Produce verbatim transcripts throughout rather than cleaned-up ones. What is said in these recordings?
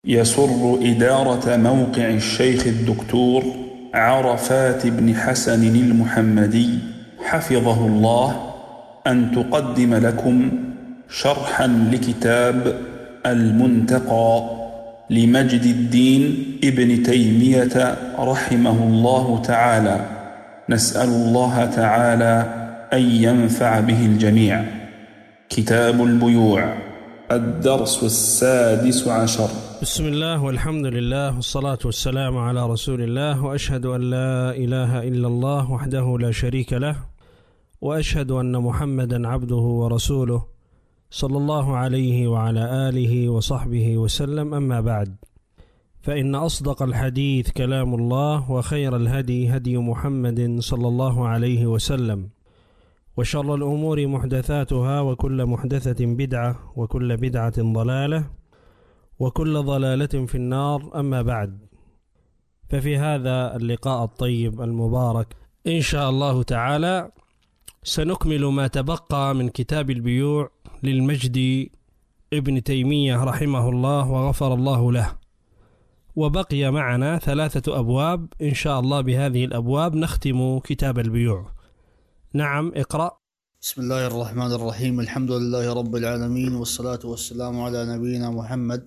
يسر إدارة موقع الشيخ الدكتور عرفات بن حسن المحمدي حفظه الله أن تقدم لكم شرحا لكتاب المنتقى لمجد الدين ابن تيمية رحمه الله تعالى. نسأل الله تعالى أن ينفع به الجميع. كتاب البيوع، الدرس السادس عشر. بسم الله والحمد لله والصلاة والسلام على رسول الله، وأشهد أن لا إله إلا الله وحده لا شريك له، وأشهد أن محمدا عبده ورسوله صلى الله عليه وعلى آله وصحبه وسلم. أما بعد، فإن أصدق الحديث كلام الله، وخير الهدي هدي محمد صلى الله عليه وسلم، وشر الأمور محدثاتها، وكل محدثة بدعة، وكل بدعة ضلالة، وكل ضلالة في النار. أما بعد، ففي هذا اللقاء الطيب المبارك إن شاء الله تعالى سنكمل ما تبقى من كتاب البيوع للمجد ابن تيمية رحمه الله وغفر الله له، وبقي معنا ثلاثة أبواب إن شاء الله. بهذه الأبواب نختم كتاب البيوع. نعم، اقرأ. بسم الله الرحمن الرحيم. الحمد لله رب العالمين، والصلاة والسلام على نبينا محمد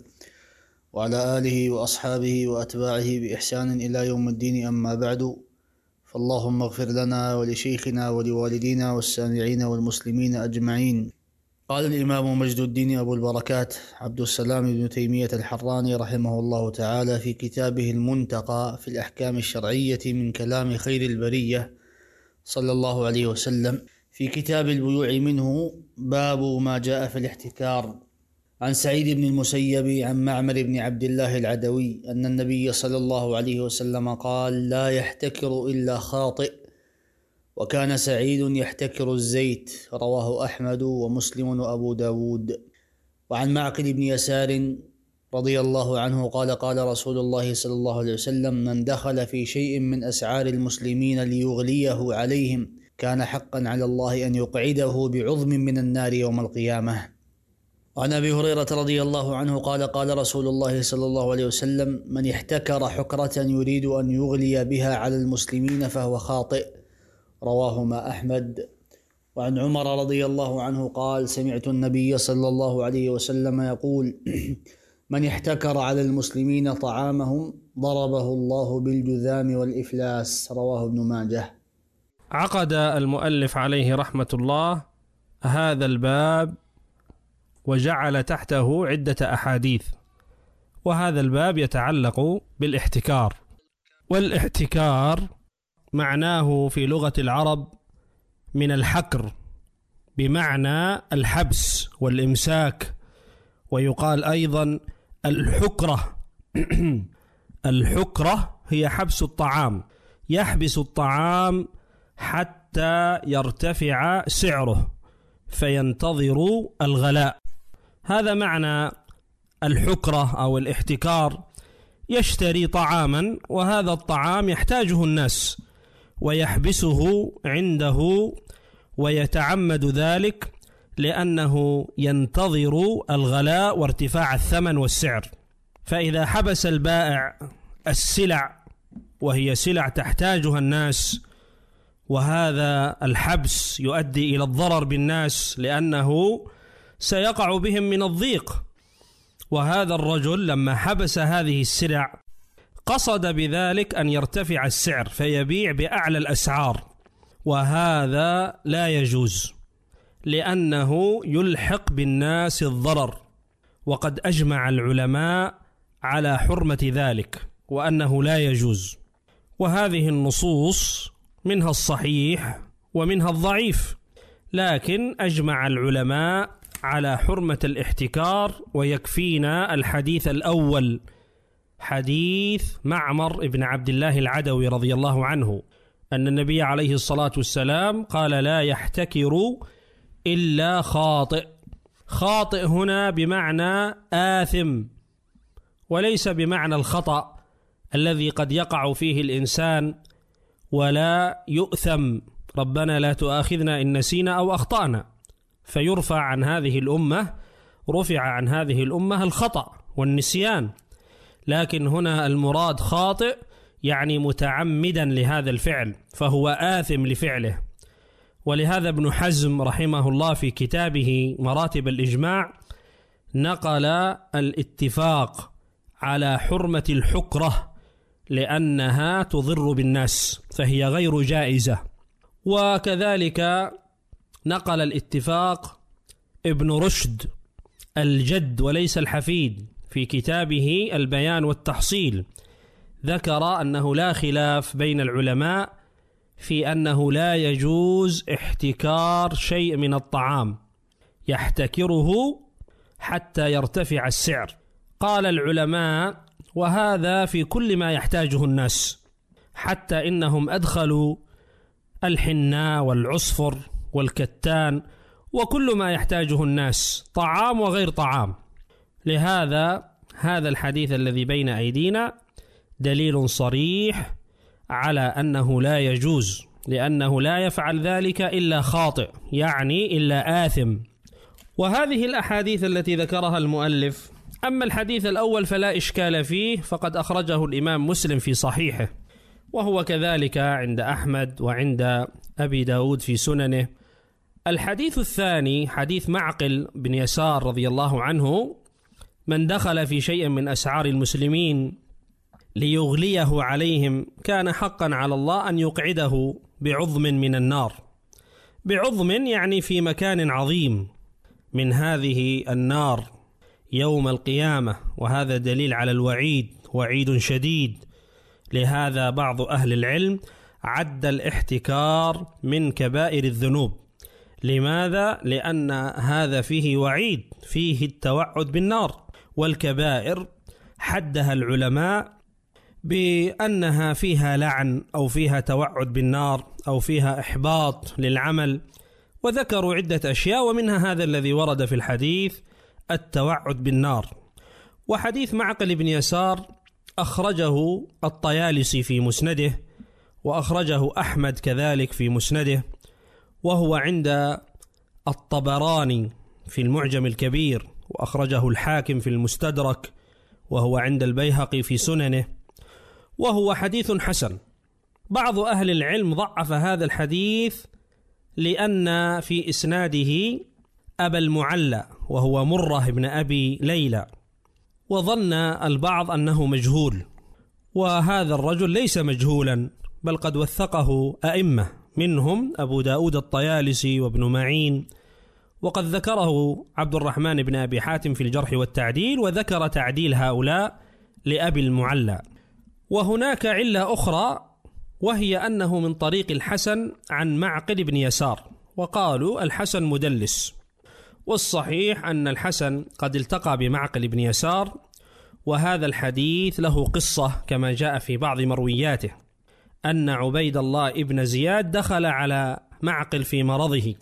وعلى آله وأصحابه وأتباعه بإحسان إلى يوم الدين. أما بعد، فاللهم اغفر لنا ولشيخنا ولوالدينا والسامعين والمسلمين أجمعين. قال الإمام مجد الدين أبو البركات عبد السلام بن تيمية الحراني رحمه الله تعالى في كتابه المنتقى في الأحكام الشرعية من كلام خير البرية صلى الله عليه وسلم، في كتاب البيوع منه باب ما جاء في الاحتكار. عن سعيد بن المسيب عن معمر بن عبد الله العدوي أن النبي صلى الله عليه وسلم قال: لا يحتكر إلا خاطئ، وكان سعيد يحتكر الزيت. رواه أحمد ومسلم وأبو داود. وعن معقل بن يسار رضي الله عنه قال: قال رسول الله صلى الله عليه وسلم: من دخل في شيء من أسعار المسلمين ليغليه عليهم كان حقا على الله أن يقعده بعظم من النار يوم القيامة. وعن أبي هريرة رضي الله عنه قال: قال رسول الله صلى الله عليه وسلم: من احتكر حكرة يريد أن يغلي بها على المسلمين فهو خاطئ. رواهما أحمد. وعن عمر رضي الله عنه قال: سمعت النبي صلى الله عليه وسلم يقول: من احتكر على المسلمين طعامهم ضربه الله بالجذام والإفلاس. رواه ابن ماجه. عقد المؤلف عليه رحمة الله هذا الباب وجعل تحته عدة أحاديث، وهذا الباب يتعلق بالاحتكار. والاحتكار معناه في لغة العرب من الحكر، بمعنى الحبس والإمساك، ويقال أيضا الحكرة. الحكرة هي حبس الطعام، يحبس الطعام حتى يرتفع سعره فينتظر الغلاء. هذا معنى الحكرة أو الاحتكار. يشتري طعاما، وهذا الطعام يحتاجه الناس، ويحبسه عنده، ويتعمد ذلك لأنه ينتظر الغلاء وارتفاع الثمن والسعر. فإذا حبس البائع السلع، وهي سلع تحتاجها الناس، وهذا الحبس يؤدي إلى الضرر بالناس لأنه سيقع بهم من الضيق، وهذا الرجل لما حبس هذه السلع قصد بذلك أن يرتفع السعر فيبيع بأعلى الأسعار، وهذا لا يجوز لأنه يلحق بالناس الضرر. وقد أجمع العلماء على حرمة ذلك وأنه لا يجوز. وهذه النصوص منها الصحيح ومنها الضعيف، لكن أجمع العلماء على حرمة الاحتكار. ويكفينا الحديث الأول، حديث معمر بن عبد الله العدوي رضي الله عنه، أن النبي عليه الصلاة والسلام قال: لا يحتكر إلا خاطئ. خاطئ هنا بمعنى آثم، وليس بمعنى الخطأ الذي قد يقع فيه الإنسان ولا يؤثم. ربنا لا تؤاخذنا إن نسينا أو أخطأنا، فيرفع عن هذه الأمة رفع عن هذه الأمة الخطأ والنسيان، لكن هنا المراد خاطئ يعني متعمدا لهذا الفعل، فهو آثم لفعله. ولهذا ابن حزم رحمه الله في كتابه مراتب الإجماع نقل الاتفاق على حرمة الحكرة لأنها تضر بالناس فهي غير جائزة. وكذلك نقل الاتفاق ابن رشد الجد وليس الحفيد في كتابه البيان والتحصيل، ذكر أنه لا خلاف بين العلماء في أنه لا يجوز احتكار شيء من الطعام يحتكره حتى يرتفع السعر. قال العلماء وهذا في كل ما يحتاجه الناس، حتى إنهم أدخلوا الحناء والعصفر والكتان وكل ما يحتاجه الناس طعام وغير طعام. لهذا هذا الحديث الذي بين أيدينا دليل صريح على أنه لا يجوز، لأنه لا يفعل ذلك إلا خاطئ يعني إلا آثم. وهذه الأحاديث التي ذكرها المؤلف، أما الحديث الأول فلا إشكال فيه، فقد أخرجه الإمام مسلم في صحيحه، وهو كذلك عند أحمد وعند أبي داود في سننه. الحديث الثاني حديث معقل بن يسار رضي الله عنه: من دخل في شيء من أسعار المسلمين ليغليه عليهم كان حقا على الله أن يقعده بعظم من النار. بعظم يعني في مكان عظيم من هذه النار يوم القيامة، وهذا دليل على الوعيد، وعيد شديد. لهذا بعض أهل العلم عد الاحتكار من كبائر الذنوب. لماذا؟ لأن هذا فيه وعيد، فيه التوعد بالنار. والكبائر حدها العلماء بأنها فيها لعن أو فيها توعد بالنار أو فيها إحباط للعمل، وذكروا عدة أشياء، ومنها هذا الذي ورد في الحديث التوعد بالنار. وحديث معقل بن يسار أخرجه الطيالسي في مسنده، وأخرجه أحمد كذلك في مسنده، وهو عند الطبراني في المعجم الكبير، وأخرجه الحاكم في المستدرك، وهو عند البيهقي في سننه، وهو حديث حسن. بعض أهل العلم ضعف هذا الحديث لأن في إسناده أبا المعلى وهو مرة بن أبي ليلى، وظن البعض أنه مجهول، وهذا الرجل ليس مجهولا بل قد وثقه أئمة، منهم أبو داود الطيالسي وابن معين، وقد ذكره عبد الرحمن بن أبي حاتم في الجرح والتعديل، وذكر تعديل هؤلاء لأبي المعلى. وهناك علة أخرى، وهي أنه من طريق الحسن عن معقل بن يسار، وقالوا الحسن مدلس. والصحيح أن الحسن قد التقى بمعقل بن يسار، وهذا الحديث له قصة كما جاء في بعض مروياته، أن عبيد الله ابن زياد دخل على معقل في مرضه،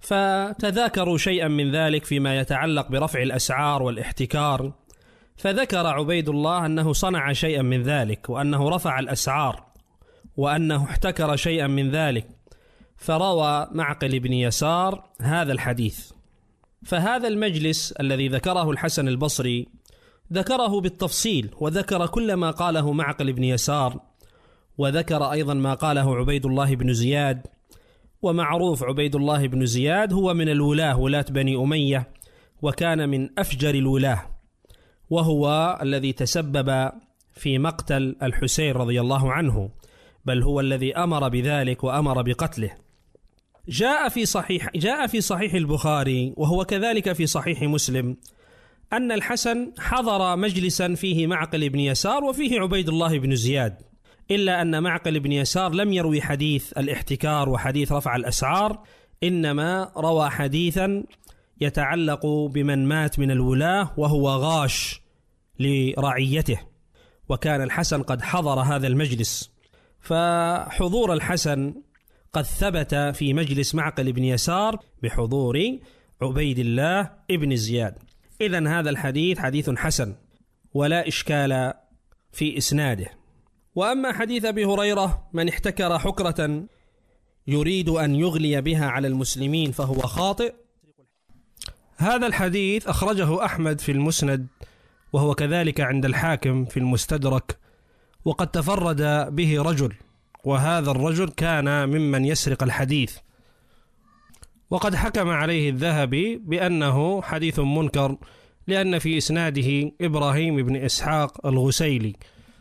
فتذاكروا شيئا من ذلك فيما يتعلق برفع الأسعار والاحتكار، فذكر عبيد الله أنه صنع شيئا من ذلك، وأنه رفع الأسعار، وأنه احتكر شيئا من ذلك، فروى معقل بن يسار هذا الحديث. فهذا المجلس الذي ذكره الحسن البصري ذكره بالتفصيل، وذكر كل ما قاله معقل بن يسار، وذكر أيضا ما قاله عبيد الله بن زياد. ومعروف عبيد الله بن زياد هو من الولاة، ولاة بني أمية، وكان من أفجر الولاة، وهو الذي تسبب في مقتل الحسين رضي الله عنه، بل هو الذي أمر بذلك وأمر بقتله. جاء في صحيح جاء في صحيح البخاري، وهو كذلك في صحيح مسلم، أن الحسن حضر مجلسا فيه معقل بن يسار وفيه عبيد الله بن زياد، إلا أن معقل بن يسار لم يروي حديث الاحتكار وحديث رفع الأسعار، إنما روى حديثا يتعلق بمن مات من الولاة وهو غاش لرعيته، وكان الحسن قد حضر هذا المجلس. فحضور الحسن قد ثبت في مجلس معقل بن يسار بحضور عبيد الله ابن زياد. إذن هذا الحديث حديث حسن ولا إشكال في إسناده. وأما حديث أبي هريرة من احتكر حكرة يريد أن يغلي بها على المسلمين فهو خاطئ، هذا الحديث أخرجه أحمد في المسند وهو كذلك عند الحاكم في المستدرك، وقد تفرد به رجل، وهذا الرجل كان ممن يسرق الحديث، وقد حكم عليه الذهبي بأنه حديث منكر، لأن في إسناده إبراهيم بن إسحاق الغسيلي.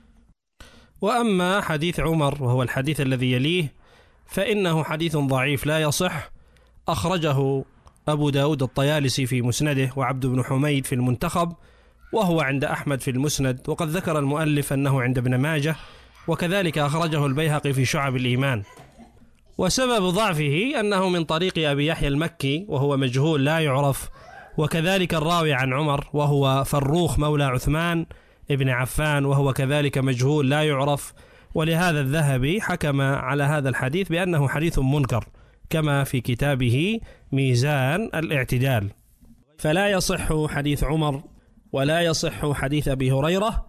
وأما حديث عمر وهو الحديث الذي يليه فإنه حديث ضعيف لا يصح، أخرجه أبو داود الطيالسي في مسنده، وعبد بن حميد في المنتخب، وهو عند أحمد في المسند، وقد ذكر المؤلف أنه عند ابن ماجه، وكذلك أخرجه البيهقي في شعب الإيمان. وسبب ضعفه أنه من طريق أبي يحيى المكي وهو مجهول لا يعرف، وكذلك الراوي عن عمر وهو فروخ مولى عثمان ابن عفان وهو كذلك مجهول لا يعرف، ولهذا الذهبي حكم على هذا الحديث بأنه حديث منكر كما في كتابه ميزان الاعتدال. فلا يصح حديث عمر ولا يصح حديث أبي هريرة،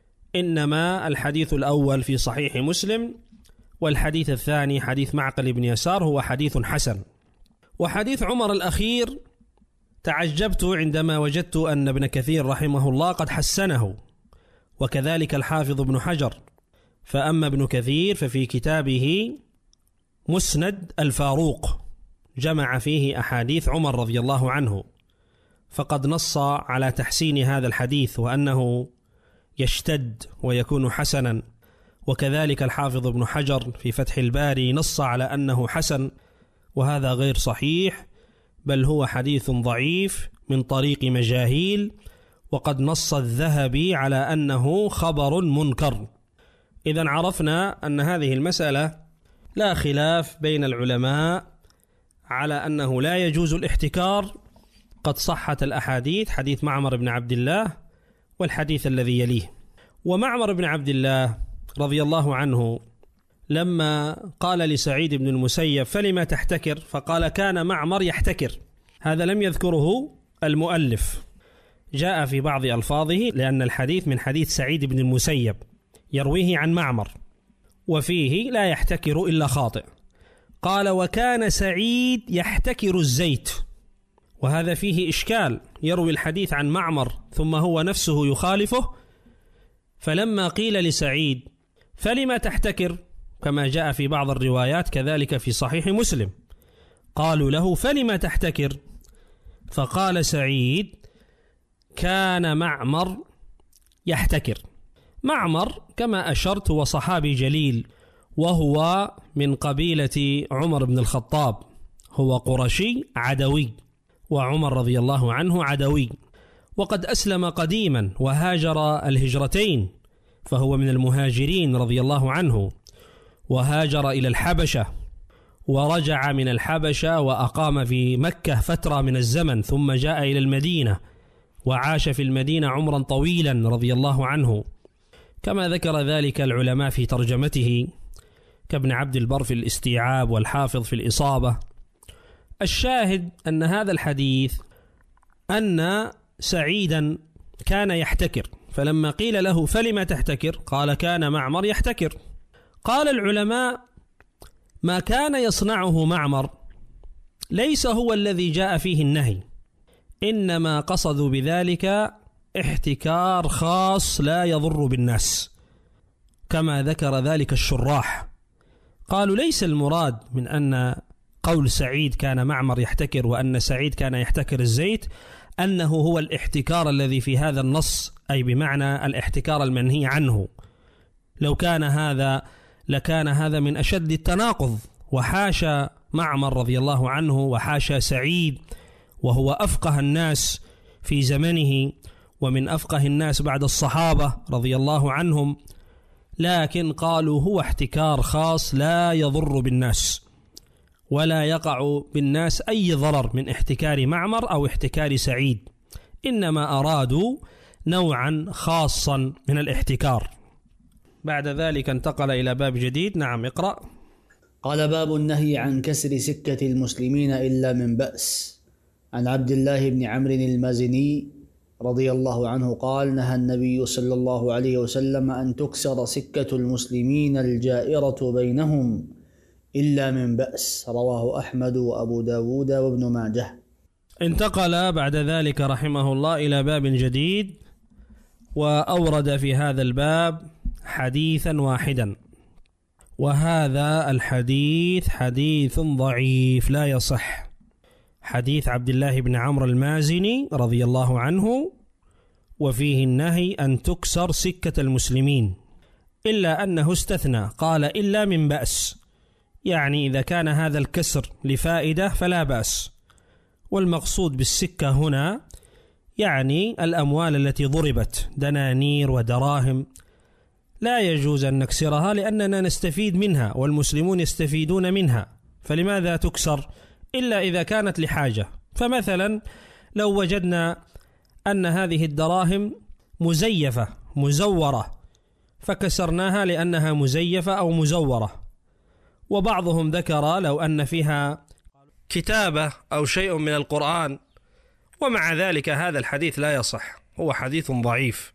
إنما الحديث الأول في صحيح مسلم، والحديث الثاني حديث معقل بن يسار هو حديث حسن. وحديث عمر الأخير تعجبت عندما وجدت أن ابن كثير رحمه الله قد حسنه، وكذلك الحافظ ابن حجر. فأما ابن كثير ففي كتابه مسند الفاروق جمع فيه أحاديث عمر رضي الله عنه، فقد نص على تحسين هذا الحديث وأنه يشتد ويكون حسنا، وكذلك الحافظ ابن حجر في فتح الباري نص على أنه حسن، وهذا غير صحيح، بل هو حديث ضعيف من طريق مجاهيل، وقد نص الذهبي على أنه خبر منكر. إذن عرفنا أن هذه المسألة لا خلاف بين العلماء على أنه لا يجوز الاحتكار. قد صحت الأحاديث، حديث معمر بن عبد الله والحديث الذي يليه. ومعمر بن عبد الله رضي الله عنه لما قال لسعيد بن المسيب فلما تحتكر، فقال كان معمر يحتكر، هذا لم يذكره المؤلف، جاء في بعض ألفاظه لأن الحديث من حديث سعيد بن المسيب يرويه عن معمر، وفيه لا يحتكر إلا خاطئ. قال وكان سعيد يحتكر الزيت، وهذا فيه إشكال، يروي الحديث عن معمر ثم هو نفسه يخالفه. فلما قيل لسعيد فلما تحتكر كما جاء في بعض الروايات كذلك في صحيح مسلم، قالوا له فلما تحتكر، فقال سعيد كان معمر يحتكر. معمر كما أشرت هو صحابي جليل، وهو من قبيلة عمر بن الخطاب، هو قرشي عدوي، وعمر رضي الله عنه عدوي، وقد أسلم قديما وهاجر الهجرتين، فهو من المهاجرين رضي الله عنه، وهاجر إلى الحبشة ورجع من الحبشة وأقام في مكة فترة من الزمن، ثم جاء إلى المدينة وعاش في المدينة عمرا طويلا رضي الله عنه، كما ذكر ذلك العلماء في ترجمته كابن عبد البر في الاستيعاب والحافظ في الإصابة. الشاهد أن هذا الحديث أن سعيدا كان يحتكر، فلما قيل له فلما تحتكر قال كان معمر يحتكر. قال العلماء ما كان يصنعه معمر ليس هو الذي جاء فيه النهي، إنما قصدوا بذلك احتكار خاص لا يضر بالناس، كما ذكر ذلك الشراح. قالوا ليس المراد من أن قول سعيد كان معمر يحتكر وأن سعيد كان يحتكر الزيت أنه هو الاحتكار الذي في هذا النص، أي بمعنى الاحتكار المنهي عنه. لو كان هذا لكان هذا من أشد التناقض، وحاشا معمر رضي الله عنه وحاشا سعيد، وهو أفقه الناس في زمنه ومن أفقه الناس بعد الصحابة رضي الله عنهم، لكن قالوا هو احتكار خاص لا يضر بالناس ولا يقع بالناس أي ضرر من احتكار معمر أو احتكار سعيد، إنما أرادوا نوعا خاصا من الاحتكار. بعد ذلك انتقل إلى باب جديد. نعم اقرأ. قال باب النهي عن كسر سكة المسلمين إلا من بأس. عن عبد الله بن عمرو المازني رضي الله عنه قال نهى النبي صلى الله عليه وسلم أن تكسر سكة المسلمين الجائرة بينهم إلا من بأس. رواه أحمد وأبو داود وابن ماجه. انتقل بعد ذلك رحمه الله إلى باب جديد وأورد في هذا الباب حديثا واحدا، وهذا الحديث حديث ضعيف لا يصح، حديث عبد الله بن عمرو المازني رضي الله عنه، وفيه النهي أن تكسر سكة المسلمين، إلا أنه استثنى قال إلا من بأس، يعني إذا كان هذا الكسر لفائدة فلا بأس. والمقصود بالسكة هنا يعني الأموال التي ضربت، دنانير ودراهم، لا يجوز أن نكسرها لأننا نستفيد منها والمسلمون يستفيدون منها، فلماذا تكسر إلا إذا كانت لحاجة؟ فمثلا لو وجدنا أن هذه الدراهم مزيفة مزورة فكسرناها لأنها مزيفة أو مزورة، وبعضهم ذكر لو أن فيها كتابة أو شيء من القرآن، ومع ذلك هذا الحديث لا يصح، هو حديث ضعيف،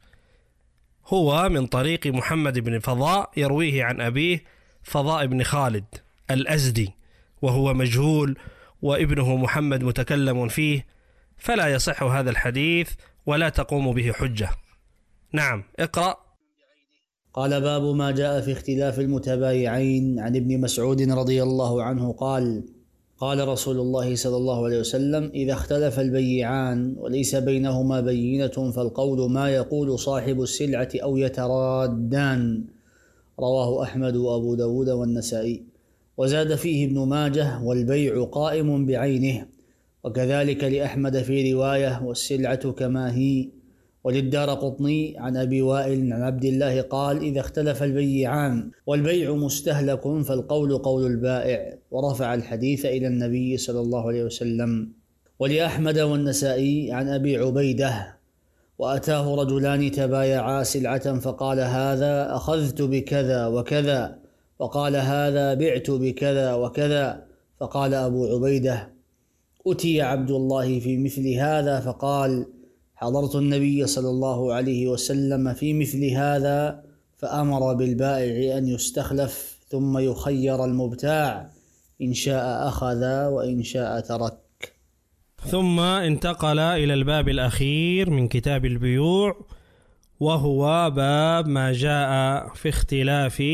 هو من طريق محمد بن فضاء يرويه عن أبيه فضاء بن خالد الأزدي، وهو مجهول وابنه محمد متكلم فيه، فلا يصح هذا الحديث ولا تقوم به حجة. نعم، اقرأ. قال باب ما جاء في اختلاف المتبايعين. عن ابن مسعود رضي الله عنه قال قال رسول الله صلى الله عليه وسلم: إذا اختلف البيعان وليس بينهما بينة فالقول ما يقول صاحب السلعة أو يترادان. رواه أحمد وأبو داود والنسائي. وزاد فيه ابن ماجه: والبيع قائم بعينه، وكذلك لأحمد في رواية: والسلعة كما هي. وللدارقطني عن أبي وائل عن عبد الله قال: إذا اختلف البيعان والبيع مستهلك فالقول قول البائع. ورفع الحديث إلى النبي صلى الله عليه وسلم. ولأحمد والنسائي عن أبي عبيدة: وأتاه رجلان تبايعا سلعة فقال هذا أخذت بكذا وكذا، وقال هذا بعت بكذا وكذا، فقال أبو عبيدة: أتي عبد الله في مثل هذا فقال: حضرت النبي صلى الله عليه وسلم في مثل هذا، فأمر بالبائع أن يستخلف ثم يخير المبتاع، إن شاء أخذ وإن شاء ترك. ثم انتقل إلى الباب الأخير من كتاب البيوع، وهو باب ما جاء في اختلاف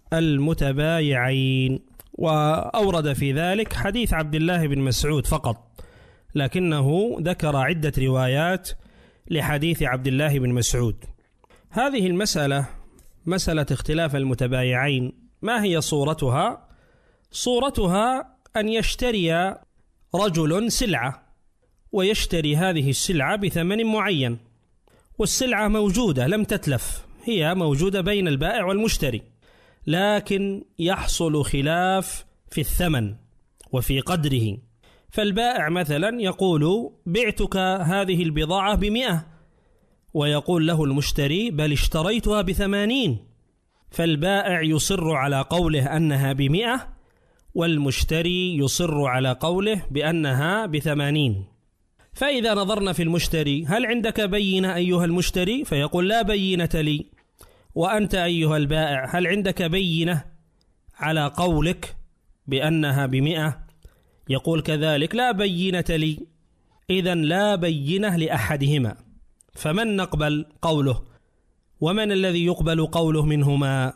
المتبايعين، وأورد في ذلك حديث عبد الله بن مسعود فقط، لكنه ذكر عدة روايات لحديث عبد الله بن مسعود. هذه المسألة مسألة اختلاف المتبايعين، ما هي صورتها؟ صورتها أن يشتري رجل سلعة ويشتري هذه السلعة بثمن معين، والسلعة موجودة لم تتلف، هي موجودة بين البائع والمشتري، لكن يحصل خلاف في الثمن وفي قدره. فالبائع مثلا يقول: بعتك هذه البضاعة بمئة، ويقول له المشتري: بل اشتريتها بثمانين. فالبائع يصر على قوله أنها بمئة، والمشتري يصر على قوله بأنها بثمانين. فإذا نظرنا في المشتري: هل عندك بينة أيها المشتري؟ فيقول: لا بينة لي. وأنت أيها البائع هل عندك بينة على قولك بأنها بمئة؟ يقول كذلك: لا بينة لي. إذن لا بينة لأحدهما، فمن نقبل قوله ومن الذي يقبل قوله منهما؟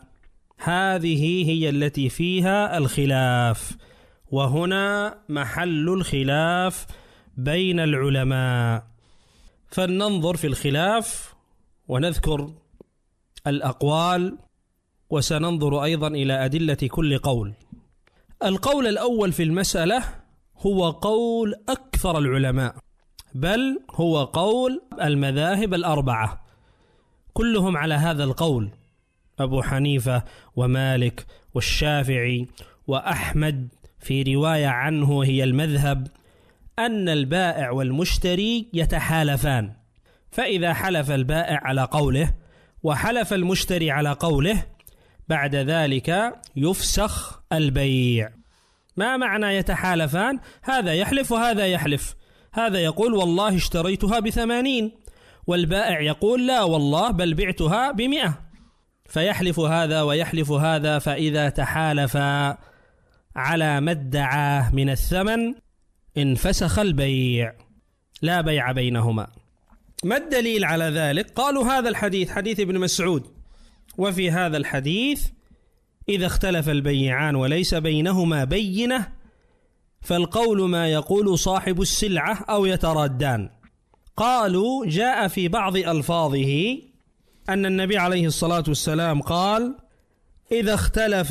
هذه هي التي فيها الخلاف، وهنا محل الخلاف بين العلماء. فلننظر في الخلاف ونذكر الأقوال، وسننظر أيضا إلى أدلة كل قول. القول الأول في المسألة هو قول أكثر العلماء، بل هو قول المذاهب الأربعة، كلهم على هذا القول: أبو حنيفة ومالك والشافعي وأحمد في رواية عنه هي المذهب، أن البائع والمشتري يتحالفان. فإذا حلف البائع على قوله وحلف المشتري على قوله، بعد ذلك يفسخ البيع. ما معنى يتحالفان؟ هذا يحلف وهذا يحلف، هذا يقول والله اشتريتها بثمانين، والبائع يقول لا والله بل بعتها بمئة، فيحلف هذا ويحلف هذا. فإذا تحالفا على ما ادعاه من الثمن انفسخ البيع، لا بيع بينهما. ما الدليل على ذلك؟ قالوا هذا الحديث حديث ابن مسعود، وفي هذا الحديث إذا اختلف البيعان وليس بينهما بينة فالقول ما يقول صاحب السلعة أو يترادان. قالوا جاء في بعض ألفاظه أن النبي عليه الصلاة والسلام قال إذا اختلف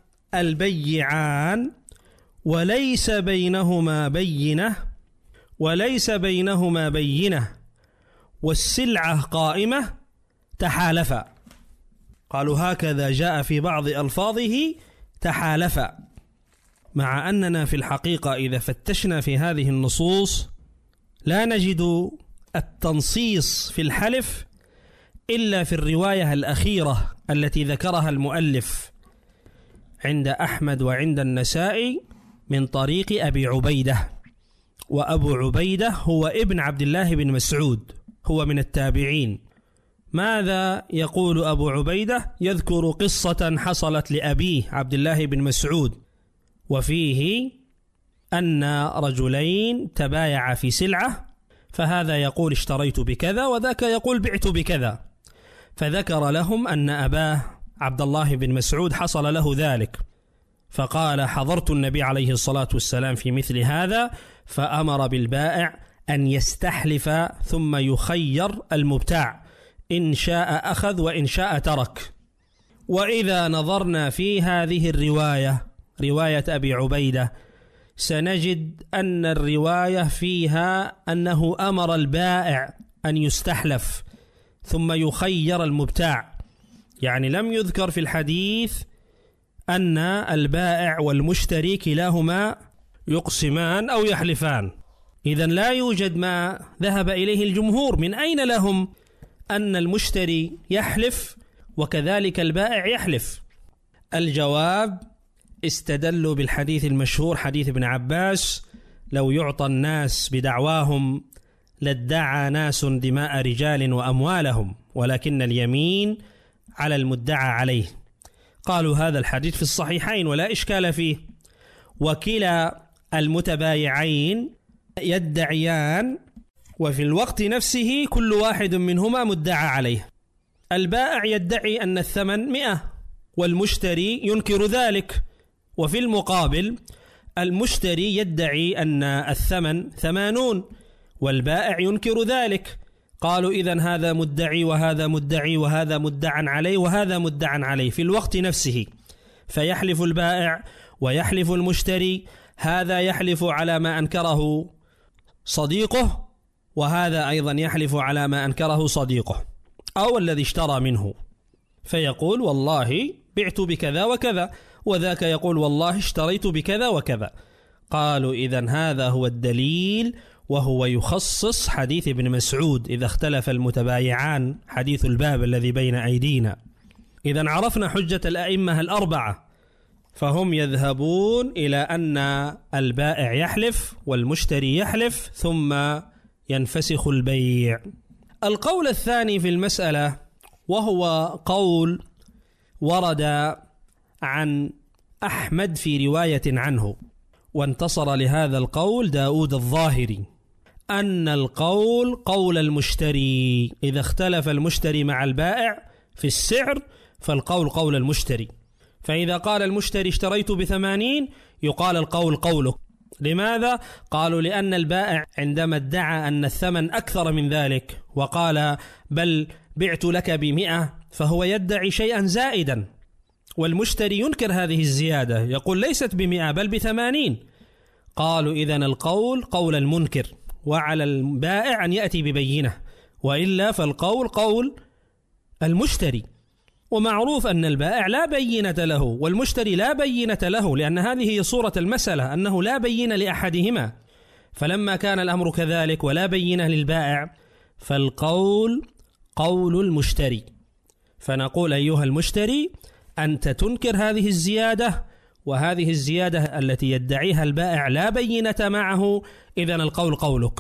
البيعان وليس بينهما بينة وليس بينهما بينة والسلعة قائمة تحالفا. قالوا هكذا جاء في بعض ألفاظه تحالفا، مع أننا في الحقيقة إذا فتشنا في هذه النصوص لا نجد التنصيص في الحلف إلا في الرواية الأخيرة التي ذكرها المؤلف عند أحمد وعند النسائي من طريق أبي عبيدة، وأبو عبيدة هو ابن عبد الله بن مسعود، هو من التابعين. ماذا يقول أبو عبيدة؟ يذكر قصة حصلت لأبيه عبد الله بن مسعود، وفيه أن رجلين تبايع في سلعة، فهذا يقول اشتريت بكذا وذاك يقول بعت بكذا، فذكر لهم أن أباه عبد الله بن مسعود حصل له ذلك، فقال حضرت النبي عليه الصلاة والسلام في مثل هذا فأمر بالبائع أن يستحلف ثم يخير المبتاع إن شاء أخذ وإن شاء ترك. وإذا نظرنا في هذه الرواية رواية أبي عبيدة سنجد أن الرواية فيها أنه أمر البائع أن يستحلف ثم يخير المبتاع، يعني لم يذكر في الحديث أن البائع والمشتري كلاهما يقسمان أو يحلفان. إذن لا يوجد ما ذهب إليه الجمهور. من أين لهم أن المشتري يحلف وكذلك البائع يحلف؟ الجواب استدلوا بالحديث المشهور حديث ابن عباس لو يعطى الناس بدعواهم لادعى ناس دماء رجال وأموالهم ولكن اليمين على المدعى عليه. قالوا هذا الحديث في الصحيحين ولا إشكال فيه، وكلا المتبايعين يدعيان وفي الوقت نفسه كل واحد منهما مدعى عليه. البائع يدعي أن الثمن مئة والمشتري ينكر ذلك، وفي المقابل المشتري يدعي أن الثمن ثمانون والبائع ينكر ذلك. قالوا إذن هذا مدعي وهذا مدعي وهذا مدعى عليه وهذا مدعى عليه في الوقت نفسه، فيحلف البائع ويحلف المشتري، هذا يحلف على ما أنكره صديقه وهذا أيضا يحلف على ما أنكره صديقه أو الذي اشترى منه، فيقول والله بعت بكذا وكذا، وذاك يقول والله اشتريت بكذا وكذا. قالوا إذن هذا هو الدليل، وهو يخصص حديث ابن مسعود إذا اختلف المتبايعان، حديث الباب الذي بين أيدينا. إذن عرفنا حجة الأئمة الأربعة، فهم يذهبون إلى أن البائع يحلف والمشتري يحلف ثم ينفسخ البيع. القول الثاني في المسألة وهو قول ورد عن أحمد في رواية عنه، وانتصر لهذا القول داود الظاهري، أن القول قول المشتري، إذا اختلف المشتري مع البائع في السعر فالقول قول المشتري، فإذا قال المشتري اشتريت بثمانين يقال القول قوله. لماذا؟ قالوا لأن البائع عندما ادعى أن الثمن أكثر من ذلك وقال بل بعت لك بمئة فهو يدعي شيئا زائدا، والمشتري ينكر هذه الزيادة يقول ليست بمئة بل بثمانين. قالوا إذن القول قول المنكر، وعلى البائع أن يأتي ببينة، وإلا فالقول قول المشتري. ومعروف أن البائع لا بينة له والمشتري لا بينة له، لأن هذه هي صورة المسألة أنه لا بينة لأحدهما. فلما كان الأمر كذلك ولا بينة للبائع فالقول قول المشتري، فنقول أيها المشتري أنت تنكر هذه الزيادة، وهذه الزيادة التي يدعيها البائع لا بينة معه، إذن القول قولك.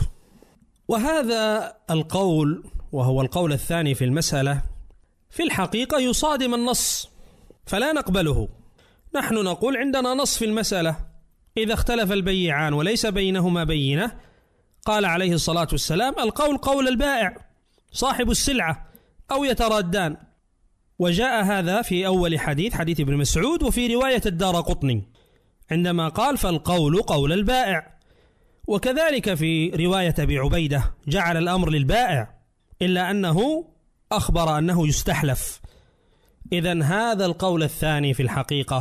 وهذا القول وهو القول الثاني في المسألة في الحقيقة يصادم النص فلا نقبله. نحن نقول عندنا نص في المسألة إذا اختلف البيعان وليس بينهما بينة، قال عليه الصلاة والسلام القول قول البائع، صاحب السلعة أو يترادان. وجاء هذا في أول حديث حديث ابن مسعود، وفي رواية الدارقطني عندما قال فالقول قول البائع، وكذلك في رواية أبي عبيدة جعل الأمر للبائع إلا أنه أخبر أنه يستحلف. إذن هذا القول الثاني في الحقيقة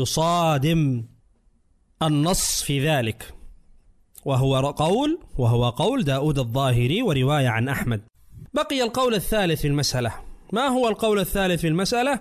يصادم النص في ذلك، وهو قول وهو قول داود الظاهري ورواية عن أحمد. بقي القول الثالث في المسألة. ما هو القول الثالث في المسألة؟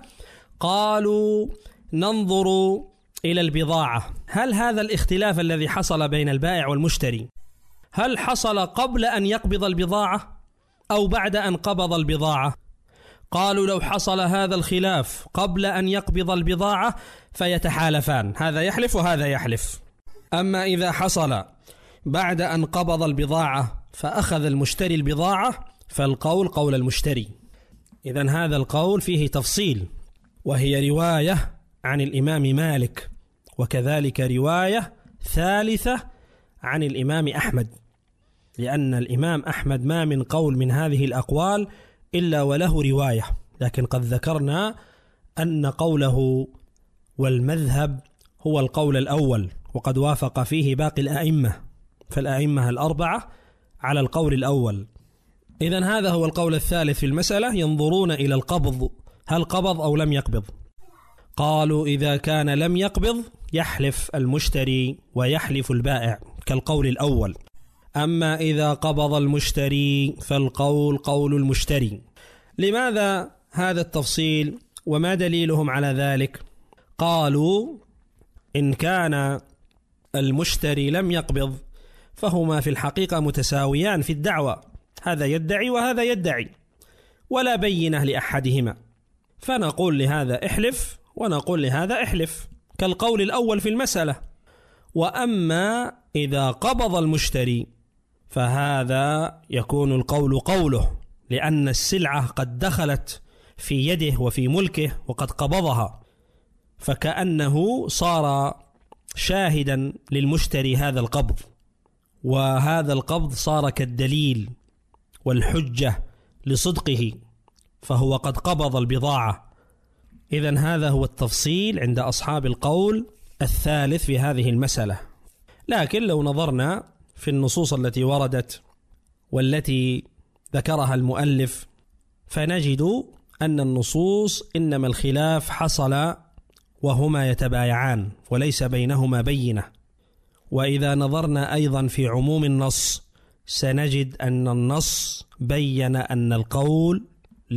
قالوا ننظر إلى البضاعة، هل هذا الاختلاف الذي حصل بين البائع والمشتري هل حصل قبل أن يقبض البضاعة أو بعد أن قبض البضاعة؟ قالوا لو حصل هذا الخلاف قبل أن يقبض البضاعة فيتحالفان، هذا يحلف وهذا يحلف. أما إذا حصل بعد أن قبض البضاعة فأخذ المشتري البضاعة فالقول قول المشتري. إذن هذا القول فيه تفصيل، وهي رواية عن الإمام مالك، وكذلك رواية ثالثة عن الإمام أحمد، لأن الإمام أحمد ما من قول من هذه الأقوال إلا وله رواية، لكن قد ذكرنا أن قوله والمذهب هو القول الأول، وقد وافق فيه باقي الأئمة، فالأئمة الأربعة على القول الأول. إذن هذا هو القول الثالث في المسألة، ينظرون إلى القبض، هل قبض أو لم يقبض؟ قالوا إذا كان لم يقبض يحلف المشتري ويحلف البائع كالقول الأول، أما إذا قبض المشتري فالقول قول المشتري. لماذا هذا التفصيل وما دليلهم على ذلك؟ قالوا إن كان المشتري لم يقبض فهما في الحقيقة متساويان في الدعوة، هذا يدعي وهذا يدعي ولا بينة لأحدهما، فنقول لهذا احلف ونقول لهذا احلف كالقول الأول في المسألة. وأما إذا قبض المشتري فهذا يكون القول قوله، لأن السلعة قد دخلت في يده وفي ملكه وقد قبضها، فكأنه صار شاهدا للمشتري هذا القبض، وهذا القبض صار كالدليل والحجة لصدقه، فهو قد قبض البضاعة. إذن هذا هو التفصيل عند أصحاب القول الثالث في هذه المسألة. لكن لو نظرنا في النصوص التي وردت والتي ذكرها المؤلف فنجد أن النصوص إنما الخلاف حصل وهما يتبايعان وليس بينهما بينة. وإذا نظرنا أيضا في عموم النص سنجد أن النص بين أن القول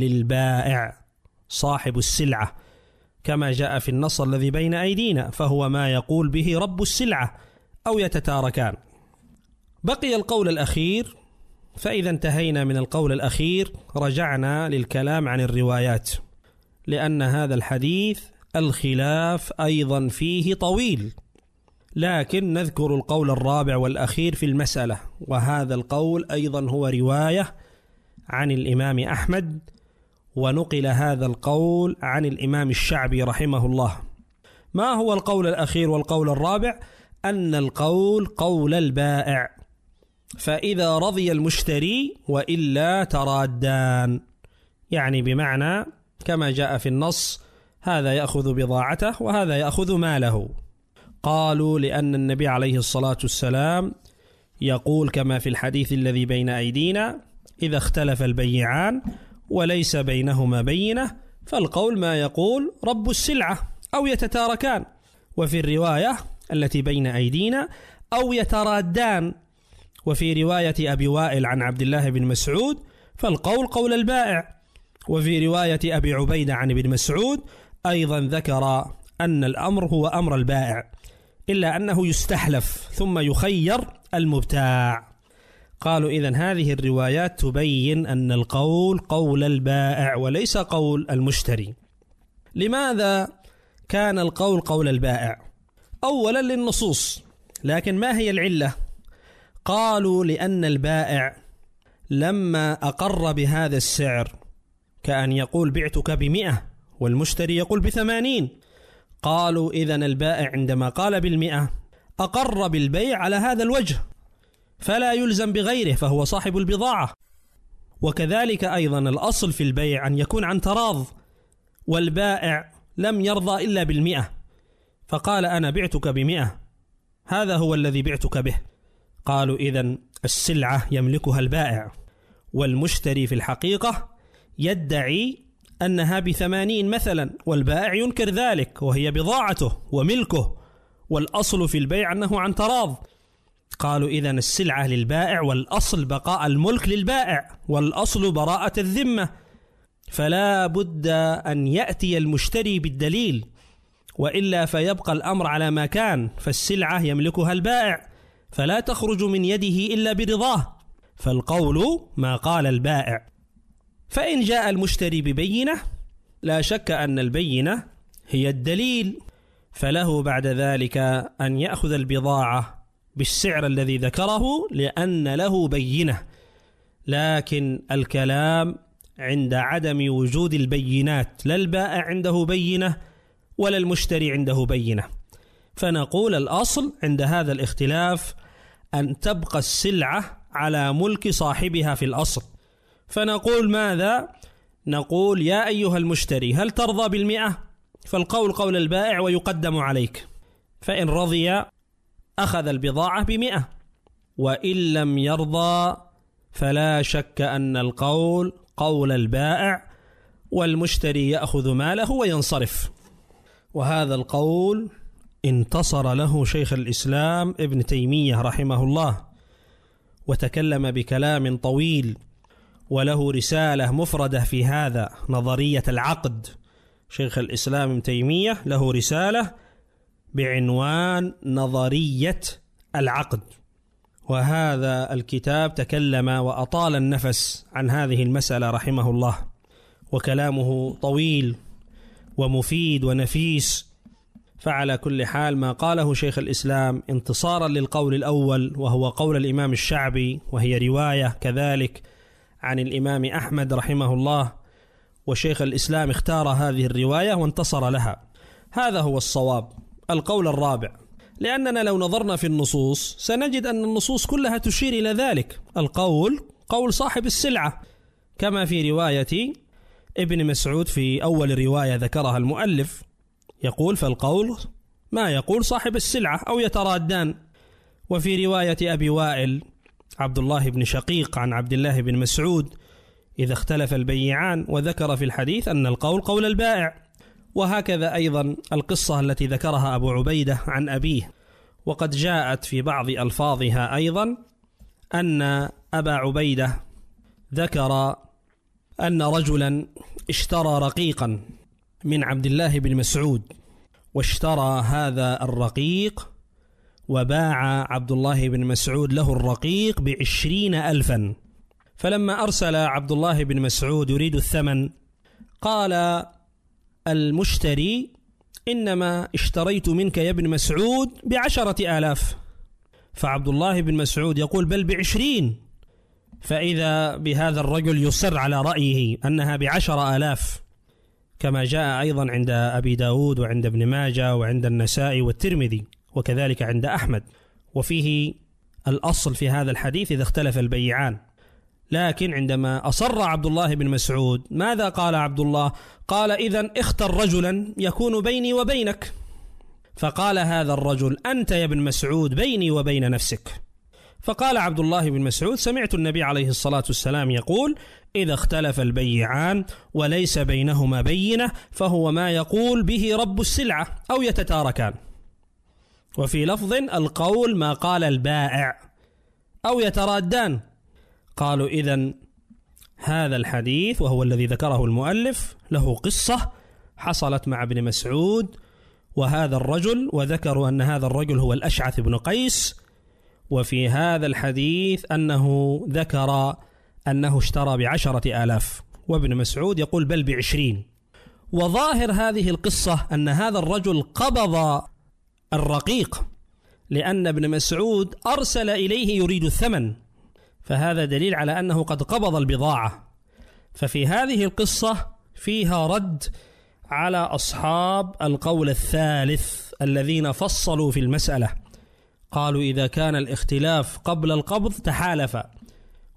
للبائع صاحب السلعة، كما جاء في النص الذي بين أيدينا، فهو ما يقول به رب السلعة أو يتتاركان. بقي القول الأخير، فإذا انتهينا من القول الأخير رجعنا للكلام عن الروايات، لأن هذا الحديث الخلاف أيضا فيه طويل، لكن نذكر القول الرابع والأخير في المسألة، وهذا القول أيضا هو رواية عن الإمام أحمد، ونقل هذا القول عن الإمام الشعبي رحمه الله. ما هو القول الأخير والقول الرابع؟ أن القول قول البائع، فإذا رضي المشتري وإلا ترادان، يعني بمعنى كما جاء في النص هذا يأخذ بضاعته وهذا يأخذ ماله. قالوا لأن النبي عليه الصلاة والسلام يقول كما في الحديث الذي بين أيدينا إذا اختلف البيعان وليس بينهما بينة فالقول ما يقول رب السلعة أو يتتاركان، وفي الرواية التي بين أيدينا أو يترادان، وفي رواية أبي وائل عن عبد الله بن مسعود فالقول قول البائع، وفي رواية أبي عبيدة عن ابن مسعود أيضا ذكر أن الأمر هو أمر البائع، إلا أنه يستحلف ثم يخير المبتاع. قالوا إذن هذه الروايات تبين أن القول قول البائع وليس قول المشتري. لماذا كان القول قول البائع؟ أولا للنصوص، لكن ما هي العلة؟ قالوا لأن البائع لما أقر بهذا السعر كأن يقول بعتك بمئة والمشتري يقول بثمانين، قالوا إذن البائع عندما قال بالمئة أقر بالبيع على هذا الوجه، فلا يلزم بغيره، فهو صاحب البضاعة. وكذلك أيضا الأصل في البيع أن يكون عن تراض، والبائع لم يرضى إلا بالمئة، فقال أنا بعتك بمئة، هذا هو الذي بعتك به. قالوا إذن السلعة يملكها البائع، والمشتري في الحقيقة يدعي أنها بثمانين مثلا، والبائع ينكر ذلك، وهي بضاعته وملكه، والأصل في البيع أنه عن تراض. قالوا إذن السلعة للبائع، والأصل بقاء الملك للبائع، والأصل براءة الذمة، فلا بد أن يأتي المشتري بالدليل، وإلا فيبقى الأمر على ما كان، فالسلعة يملكها البائع فلا تخرج من يده إلا برضاه، فالقول ما قال البائع. فإن جاء المشتري ببينة لا شك أن البينة هي الدليل، فله بعد ذلك أن يأخذ البضاعة بالسعر الذي ذكره لأن له بينة. لكن الكلام عند عدم وجود البينات، لا البائع عنده بينة ولا المشتري عنده بينة، فنقول الأصل عند هذا الاختلاف أن تبقى السلعة على ملك صاحبها في الأصل. فنقول ماذا؟ نقول يا أيها المشتري هل ترضى بالمئة؟ فالقول قول البائع ويقدم عليك، فإن رضي أخذ البضاعة بمئة، وإن لم يرضى فلا شك أن القول قول البائع، والمشتري يأخذ ماله وينصرف. وهذا القول انتصر له شيخ الإسلام ابن تيمية رحمه الله، وتكلم بكلام طويل، وله رسالة مفردة في هذا، نظرية العقد. شيخ الإسلام ابن تيمية له رسالة بعنوان نظرية العقد، وهذا الكتاب تكلم وأطال النفس عن هذه المسألة رحمه الله، وكلامه طويل ومفيد ونفيس. فعلى كل حال ما قاله شيخ الإسلام انتصارا للقول الأول، وهو قول الإمام الشعبي، وهي رواية كذلك عن الإمام أحمد رحمه الله، وشيخ الإسلام اختار هذه الرواية وانتصر لها. هذا هو الصواب، القول الرابع، لأننا لو نظرنا في النصوص سنجد أن النصوص كلها تشير إلى ذلك. القول قول صاحب السلعة، كما في رواية ابن مسعود في أول رواية ذكرها المؤلف، يقول فالقول ما يقول صاحب السلعة أو يترادان. وفي رواية أبي وائل عبد الله بن شقيق عن عبد الله بن مسعود إذا اختلف البيعان، وذكر في الحديث أن القول قول البائع. وهكذا أيضا القصة التي ذكرها أبو عبيدة عن أبيه، وقد جاءت في بعض ألفاظها أيضا أن أبا عبيدة ذكر أن رجلا اشترى رقيقا من عبد الله بن مسعود، واشترى هذا الرقيق وباع عبد الله بن مسعود له الرقيق بعشرين ألفا. فلما أرسل عبد الله بن مسعود يريد الثمن، قال المشتري إنما اشتريت منك يا ابن مسعود بعشرة آلاف. فعبد الله بن مسعود يقول بل بعشرين، فإذا بهذا الرجل يصر على رأيه أنها بعشر آلاف، كما جاء أيضا عند أبي داود وعند ابن ماجة وعند النسائي والترمذي، وكذلك عند أحمد. وفيه الأصل في هذا الحديث إذا اختلف البيعان. لكن عندما أصر عبد الله بن مسعود ماذا قال عبد الله؟ قال إذن اختر رجلا يكون بيني وبينك. فقال هذا الرجل أنت يا ابن مسعود بيني وبين نفسك. فقال عبد الله بن مسعود سمعت النبي عليه الصلاة والسلام يقول إذا اختلف البيعان وليس بينهما بينة فهو ما يقول به رب السلعة أو يتتاركان. وفي لفظ القول ما قال البائع أو يترادان. قالوا إذن هذا الحديث وهو الذي ذكره المؤلف له قصة حصلت مع ابن مسعود وهذا الرجل، وذكروا أن هذا الرجل هو الأشعث بن قيس. وفي هذا الحديث أنه ذكر أنه اشترى بعشرة آلاف، وابن مسعود يقول بل بعشرين. وظاهر هذه القصة أن هذا الرجل قبض الرقيق لأن ابن مسعود أرسل إليه يريد الثمن، فهذا دليل على أنه قد قبض البضاعة. ففي هذه القصة فيها رد على أصحاب القول الثالث الذين فصلوا في المسألة، قالوا إذا كان الاختلاف قبل القبض تحالف،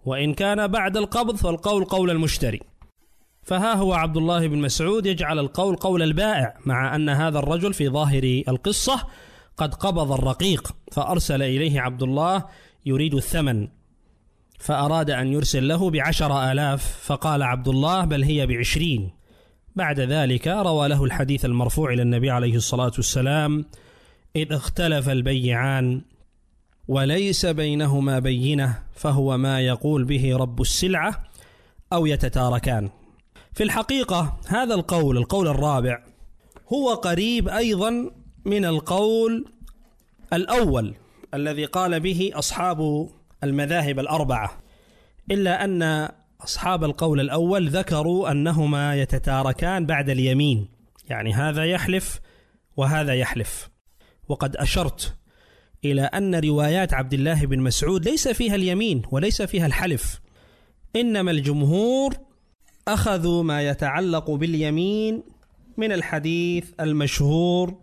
وإن كان بعد القبض فالقول قول المشتري. فها هو عبد الله بن مسعود يجعل القول قول البائع، مع أن هذا الرجل في ظاهر القصة قد قبض الرقيق، فأرسل إليه عبد الله يريد الثمن، فأراد أن يرسل له بعشر آلاف، فقال عبد الله بل هي بعشرين. بعد ذلك روى له الحديث المرفوع إلى النبي عليه الصلاة والسلام: إذ اختلف البيعان وليس بينهما بينة فهو ما يقول به رب السلعة أو يتتاركان. في الحقيقة هذا القول القول الرابع هو قريب أيضا من القول الأول الذي قال به أصحاب المذاهب الأربعة، إلا أن أصحاب القول الأول ذكروا أنهما يتتاركان بعد اليمين، يعني هذا يحلف وهذا يحلف. وقد أشرت إلى أن روايات عبد الله بن مسعود ليس فيها اليمين وليس فيها الحلف، إنما الجمهور أخذوا ما يتعلق باليمين من الحديث المشهور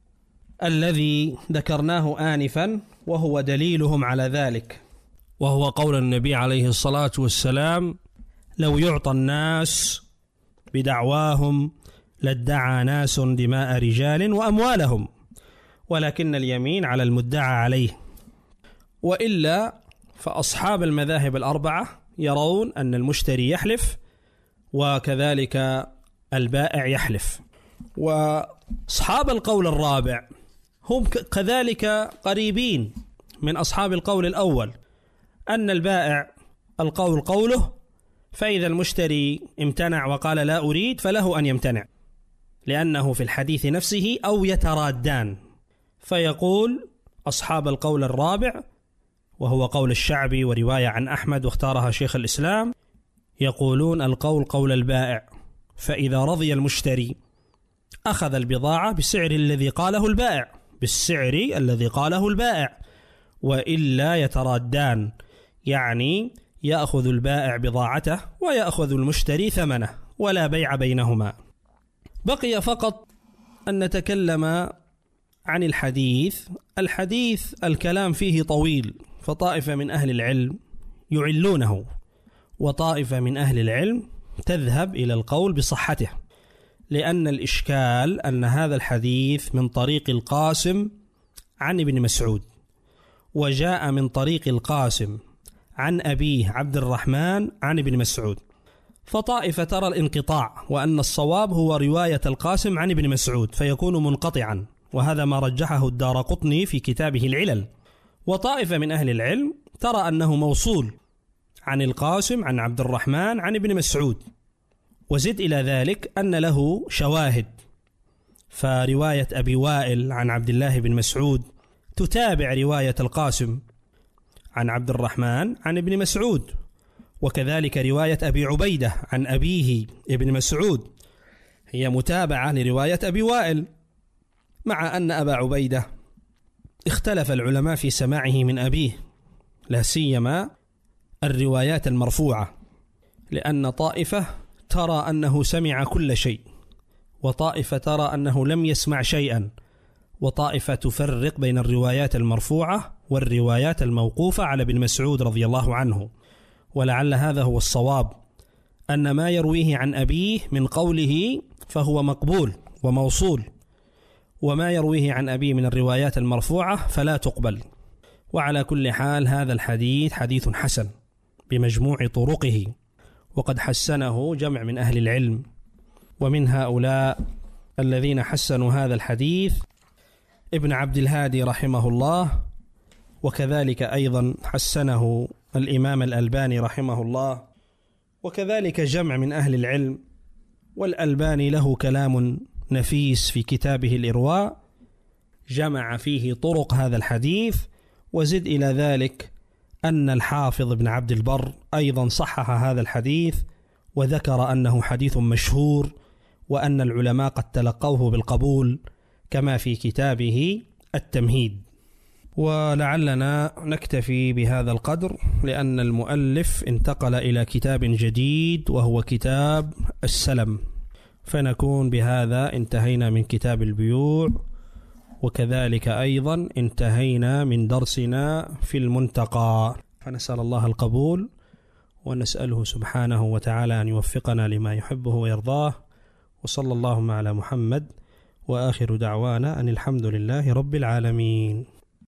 الذي ذكرناه آنفا، وهو دليلهم على ذلك، وهو قول النبي عليه الصلاة والسلام: لو يعطى الناس بدعواهم لادعى ناس دماء رجال وأموالهم، ولكن اليمين على المدعى عليه. وإلا فأصحاب المذاهب الأربعة يرون أن المشتري يحلف وكذلك البائع يحلف. وأصحاب القول الرابع هم كذلك قريبين من أصحاب القول الأول، أن البائع القول قوله، فإذا المشتري امتنع وقال لا أريد فله أن يمتنع، لأنه في الحديث نفسه أو يترادان. فيقول أصحاب القول الرابع، وهو قول الشعبي ورواية عن أحمد واختارها شيخ الإسلام، يقولون القول قول البائع، فإذا رضي المشتري أخذ البضاعة بالسعر الذي قاله البائع بالسعر الذي قاله البائع، وإلا يترادان، يعني يأخذ البائع بضاعته ويأخذ المشتري ثمنه ولا بيع بينهما. بقي فقط أن نتكلم عن الحديث. الحديث الكلام فيه طويل، فطائفة من أهل العلم يعلونه، وطائفة من أهل العلم تذهب إلى القول بصحته، لأن الإشكال أن هذا الحديث من طريق القاسم عن ابن مسعود، وجاء من طريق القاسم عن أبيه عبد الرحمن عن ابن مسعود، فطائفة ترى الانقطاع وأن الصواب هو رواية القاسم عن ابن مسعود فيكون منقطعا، وهذا ما رجحه الدارقطني في كتابه العلل. وطائفة من أهل العلم ترى أنه موصول عن القاسم عن عبد الرحمن عن ابن مسعود، وزد إلى ذلك أن له شواهد، فرواية أبي وائل عن عبد الله بن مسعود تتابع رواية القاسم عن عبد الرحمن عن ابن مسعود، وكذلك رواية أبي عبيدة عن أبيه ابن مسعود هي متابعة لرواية أبي وائل، مع أن أبا عبيدة اختلف العلماء في سماعه من أبيه، لا سيما الروايات المرفوعة، لأن طائفة ترى أنه سمع كل شيء، وطائفة ترى أنه لم يسمع شيئا، وطائفة تفرق بين الروايات المرفوعة والروايات الموقوفة على ابن مسعود رضي الله عنه. ولعل هذا هو الصواب، أن ما يرويه عن أبيه من قوله فهو مقبول وموصول، وما يرويه عن أبيه من الروايات المرفوعة فلا تقبل. وعلى كل حال هذا الحديث حديث حسن بمجموع طرقه، وقد حسنه جمع من أهل العلم، ومن هؤلاء الذين حسنوا هذا الحديث ابن عبد الهادي رحمه الله، وكذلك أيضا حسنه الإمام الألباني رحمه الله، وكذلك جمع من أهل العلم. والألباني له كلام نفيس في كتابه الإرواء، جمع فيه طرق هذا الحديث. وزد إلى ذلك أن الحافظ ابن عبد البر أيضا صحح هذا الحديث، وذكر أنه حديث مشهور، وأن العلماء قد تلقوه بالقبول، كما في كتابه التمهيد. ولعلنا نكتفي بهذا القدر، لأن المؤلف انتقل إلى كتاب جديد وهو كتاب السلم، فنكون بهذا انتهينا من كتاب البيوع، وكذلك أيضا انتهينا من درسنا في المنتقى، فنسأل الله القبول، ونسأله سبحانه وتعالى أن يوفقنا لما يحبه ويرضاه. وصلى اللهم على محمد، وآخر دعوانا أن الحمد لله رب العالمين.